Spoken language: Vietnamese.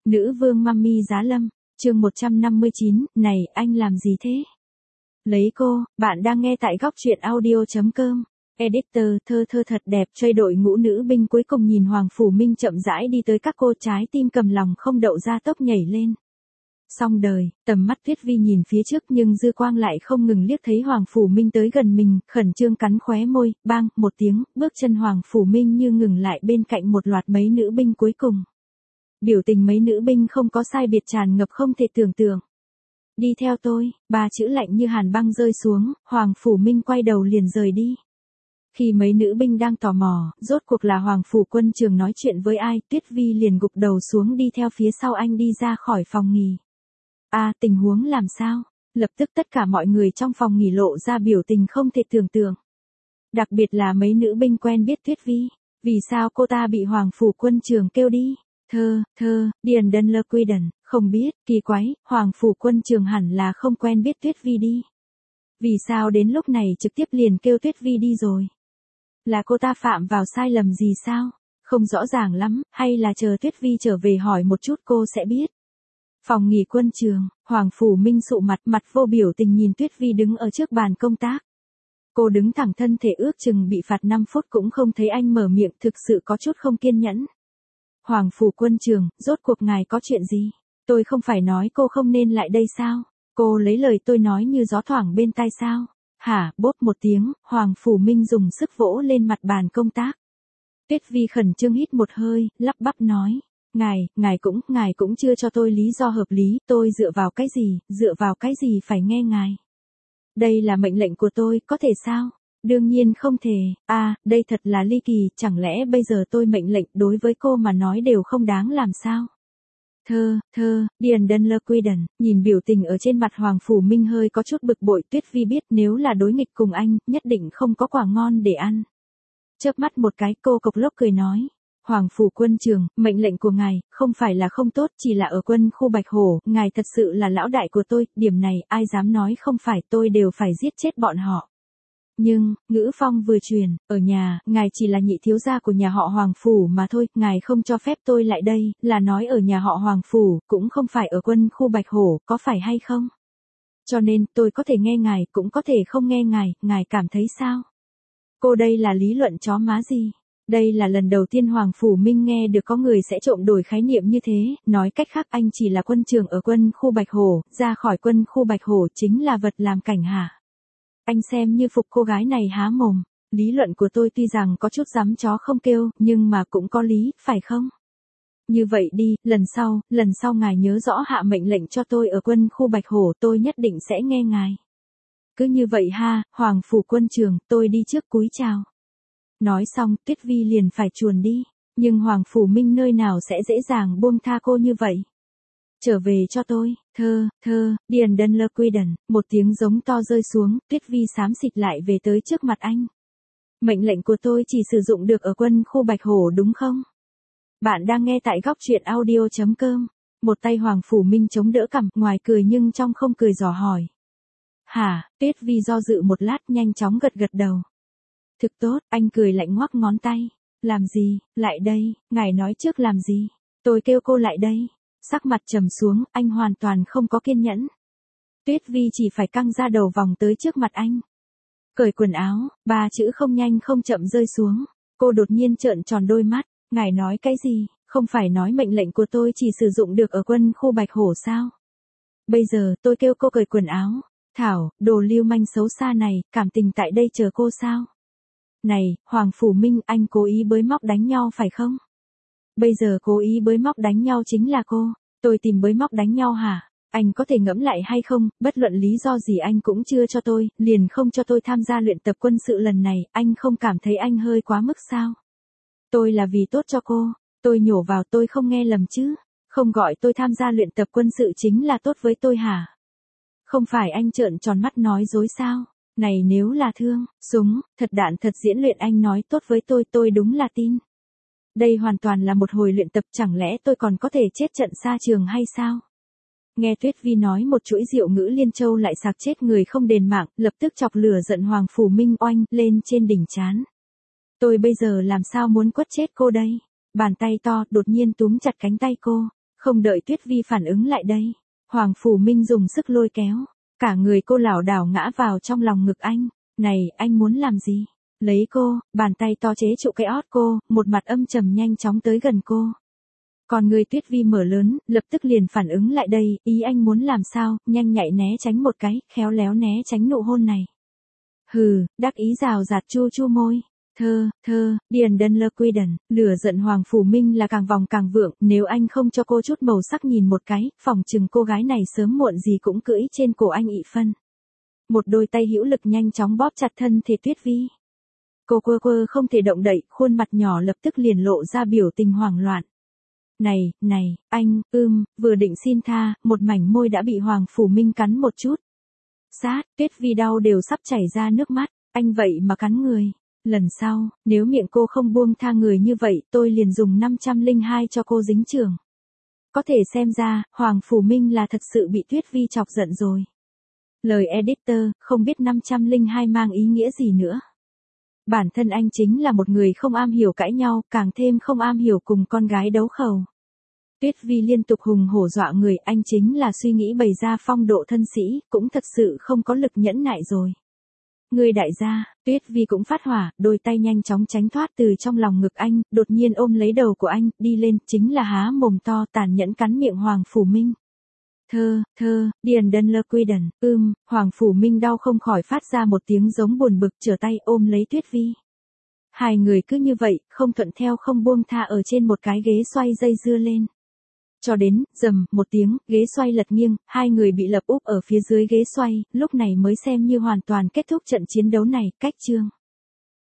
Nữ vương Mummy Giá Lâm, chương 159, này, anh làm gì thế? Lấy cô, bạn đang nghe tại góc truyện audio.com. Editor, thơ thơ thật đẹp, chơi đội ngũ nữ binh cuối cùng nhìn Hoàng Phủ Minh chậm rãi đi tới các cô, trái tim cầm lòng không đậu ra tốc nhảy lên. Xong đời, tầm mắt Tuyết Vi nhìn phía trước nhưng dư quang lại không ngừng liếc thấy Hoàng Phủ Minh tới gần mình, khẩn trương cắn khóe môi, bang, một tiếng, bước chân Hoàng Phủ Minh như ngừng lại bên cạnh một loạt mấy nữ binh cuối cùng. Biểu tình mấy nữ binh không có sai biệt tràn ngập không thể tưởng tượng. Đi theo tôi, ba chữ lạnh như hàn băng rơi xuống, Hoàng Phủ Minh quay đầu liền rời đi. Khi mấy nữ binh đang tò mò, rốt cuộc là Hoàng Phủ Quân Trường nói chuyện với ai, Tuyết Vi liền gục đầu xuống đi theo phía sau anh đi ra khỏi phòng nghỉ. Tình huống làm sao? Lập tức tất cả mọi người trong phòng nghỉ lộ ra biểu tình không thể tưởng tượng. Đặc biệt là mấy nữ binh quen biết Tuyết Vi. Vì sao cô ta bị Hoàng Phủ Quân Trường kêu đi? Điền Đân Lơ Quy Đần, không biết, kỳ quái, Hoàng Phủ Quân Trường hẳn là không quen biết Tuyết Vi đi. Vì sao đến lúc này trực tiếp liền kêu Tuyết Vi đi rồi? Là cô ta phạm vào sai lầm gì sao? Không rõ ràng lắm, hay là chờ Tuyết Vi trở về hỏi một chút cô sẽ biết. Phòng nghỉ quân trường, Hoàng Phủ Minh sụ mặt vô biểu tình nhìn Tuyết Vi đứng ở trước bàn công tác. Cô đứng thẳng thân thể ước chừng bị phạt 5 phút cũng không thấy anh mở miệng, thực sự có chút không kiên nhẫn. Hoàng Phủ Quân Trường, rốt cuộc ngài có chuyện gì? Tôi không phải nói cô không nên lại đây sao? Cô lấy lời tôi nói như gió thoảng bên tai sao? Hả, bốp một tiếng, Hoàng Phủ Minh dùng sức vỗ lên mặt bàn công tác. Tuyết Vi khẩn trương hít một hơi, lắp bắp nói. Ngài cũng chưa cho tôi lý do hợp lý, tôi dựa vào cái gì phải nghe ngài. Đây là mệnh lệnh của tôi, có thể sao? Đương nhiên không thể, đây thật là ly kỳ, chẳng lẽ bây giờ tôi mệnh lệnh đối với cô mà nói đều không đáng làm sao? Điền Đân Lơ Quy Đần, nhìn biểu tình ở trên mặt Hoàng Phủ Minh hơi có chút bực bội, Tuyết Vi biết nếu là đối nghịch cùng anh, nhất định không có quả ngon để ăn. Chớp mắt một cái, cô cộc lốc cười nói. Hoàng Phủ Quân Trường, mệnh lệnh của ngài, không phải là không tốt, chỉ là ở quân khu Bạch Hổ, ngài thật sự là lão đại của tôi, điểm này, ai dám nói không phải, tôi đều phải giết chết bọn họ. Nhưng, ngữ phong vừa truyền, ở nhà, ngài chỉ là nhị thiếu gia của nhà họ Hoàng Phủ mà thôi, ngài không cho phép tôi lại đây, là nói ở nhà họ Hoàng Phủ, cũng không phải ở quân khu Bạch Hổ, có phải hay không? Cho nên, tôi có thể nghe ngài, cũng có thể không nghe ngài cảm thấy sao? Cô đây là lý luận chó má gì? Đây là lần đầu tiên Hoàng Phủ Minh nghe được có người sẽ trộm đổi khái niệm như thế, nói cách khác anh chỉ là quân trường ở quân khu Bạch Hổ, ra khỏi quân khu Bạch Hổ chính là vật làm cảnh hả? Anh xem như phục cô gái này há mồm, lý luận của tôi tuy rằng có chút dám chó không kêu, nhưng mà cũng có lý, phải không? Như vậy đi, lần sau ngài nhớ rõ hạ mệnh lệnh cho tôi ở quân khu Bạch Hổ, tôi nhất định sẽ nghe ngài. Cứ như vậy ha, Hoàng Phủ Quân Trường, tôi đi trước cúi chào. Nói xong, Tuyết Vi liền phải chuồn đi, nhưng Hoàng Phủ Minh nơi nào sẽ dễ dàng buông tha cô như vậy. Trở về cho tôi, Điền Đân Lơ Quy Đần, một tiếng giống to rơi xuống, Tuyết Vi xám xịt lại về tới trước mặt anh. Mệnh lệnh của tôi chỉ sử dụng được ở quân khu Bạch Hổ đúng không? Bạn đang nghe tại góc truyện audio.com, một tay Hoàng Phủ Minh chống đỡ cằm, ngoài cười nhưng trong không cười dò hỏi. Hả, Tuyết Vi do dự một lát nhanh chóng gật đầu. Thực tốt, anh cười lạnh ngoắc ngón tay. Làm gì, lại đây, ngài nói trước làm gì? Tôi kêu cô lại đây. Sắc mặt trầm xuống, anh hoàn toàn không có kiên nhẫn. Tuyết Vi chỉ phải căng ra đầu vòng tới trước mặt anh. Cởi quần áo, ba chữ không nhanh không chậm rơi xuống. Cô đột nhiên trợn tròn đôi mắt. Ngài nói cái gì, không phải nói mệnh lệnh của tôi chỉ sử dụng được ở quân khu Bạch Hổ sao? Bây giờ tôi kêu cô cởi quần áo. Thảo, đồ lưu manh xấu xa này, cảm tình tại đây chờ cô sao? Này, Hoàng Phủ Minh, anh cố ý bới móc đánh nhau phải không? Bây giờ cố ý bới móc đánh nhau chính là cô, tôi tìm bới móc đánh nhau hả? Anh có thể ngẫm lại hay không, bất luận lý do gì anh cũng chưa cho tôi, liền không cho tôi tham gia luyện tập quân sự lần này, anh không cảm thấy anh hơi quá mức sao? Tôi là vì tốt cho cô, tôi nhổ vào tôi không nghe lầm chứ, không gọi tôi tham gia luyện tập quân sự chính là tốt với tôi hả? Không phải anh trợn tròn mắt nói dối sao? Này nếu là thương, súng, thật đạn thật diễn luyện anh nói tốt với tôi đúng là tin. Đây hoàn toàn là một hồi luyện tập, chẳng lẽ tôi còn có thể chết trận xa trường hay sao? Nghe Tuyết Vi nói một chuỗi diệu ngữ Liên Châu lại sặc chết người không đền mạng, lập tức chọc lửa giận Hoàng Phủ Minh oanh lên trên đỉnh trán. Tôi bây giờ làm sao muốn quất chết cô đây? Bàn tay to đột nhiên túm chặt cánh tay cô. Không đợi Tuyết Vi phản ứng lại đây, Hoàng Phủ Minh dùng sức lôi kéo, cả người cô lảo đảo ngã vào trong lòng ngực anh. Này, anh muốn làm gì? Lấy cô, bàn tay to chế trụ cái ót cô, một mặt âm trầm nhanh chóng tới gần cô. Còn người Tuyết Vi mở lớn, lập tức liền phản ứng lại đây, ý anh muốn làm sao, nhanh nhạy né tránh một cái, khéo léo né tránh nụ hôn này. Hừ, đắc ý rào rạt chu chu môi. Điền Đân Lơ Quy Đần, lửa giận Hoàng Phủ Minh là càng vòng càng vượng, nếu anh không cho cô chút màu sắc nhìn một cái, phỏng chừng cô gái này sớm muộn gì cũng cưỡi trên cổ anh ị phân. Một đôi tay hữu lực nhanh chóng bóp chặt thân thể Tuyết Vi. Cô quơ không thể động đậy, khuôn mặt nhỏ lập tức liền lộ ra biểu tình hoảng loạn. Này, anh, vừa định xin tha, một mảnh môi đã bị Hoàng Phủ Minh cắn một chút. Tuyết Vi đau đều sắp chảy ra nước mắt, anh vậy mà cắn người. Lần sau, nếu miệng cô không buông tha người như vậy, tôi liền dùng 502 cho cô dính chưởng. Có thể xem ra, Hoàng Phủ Minh là thật sự bị Tuyết Vi chọc giận rồi. Lời editor, không biết 502 mang ý nghĩa gì nữa. Bản thân anh chính là một người không am hiểu cãi nhau, càng thêm không am hiểu cùng con gái đấu khẩu. Tuyết Vi liên tục hùng hổ dọa người, anh chính là suy nghĩ bày ra phong độ thân sĩ, cũng thật sự không có lực nhẫn nại rồi. Người đại gia, Tuyết Vi cũng phát hỏa, đôi tay nhanh chóng tránh thoát từ trong lòng ngực anh, đột nhiên ôm lấy đầu của anh, đi lên, chính là há mồm to tàn nhẫn cắn miệng Hoàng Phủ Minh. Điền Đân Lơ Quy Đần, Hoàng Phủ Minh đau không khỏi phát ra một tiếng giống buồn bực, trở tay ôm lấy Tuyết Vi. Hai người cứ như vậy, không thuận theo không buông tha ở trên một cái ghế xoay dây dưa lên. Cho đến, rầm, một tiếng, ghế xoay lật nghiêng, hai người bị lập úp ở phía dưới ghế xoay, lúc này mới xem như hoàn toàn kết thúc trận chiến đấu này, cách chương.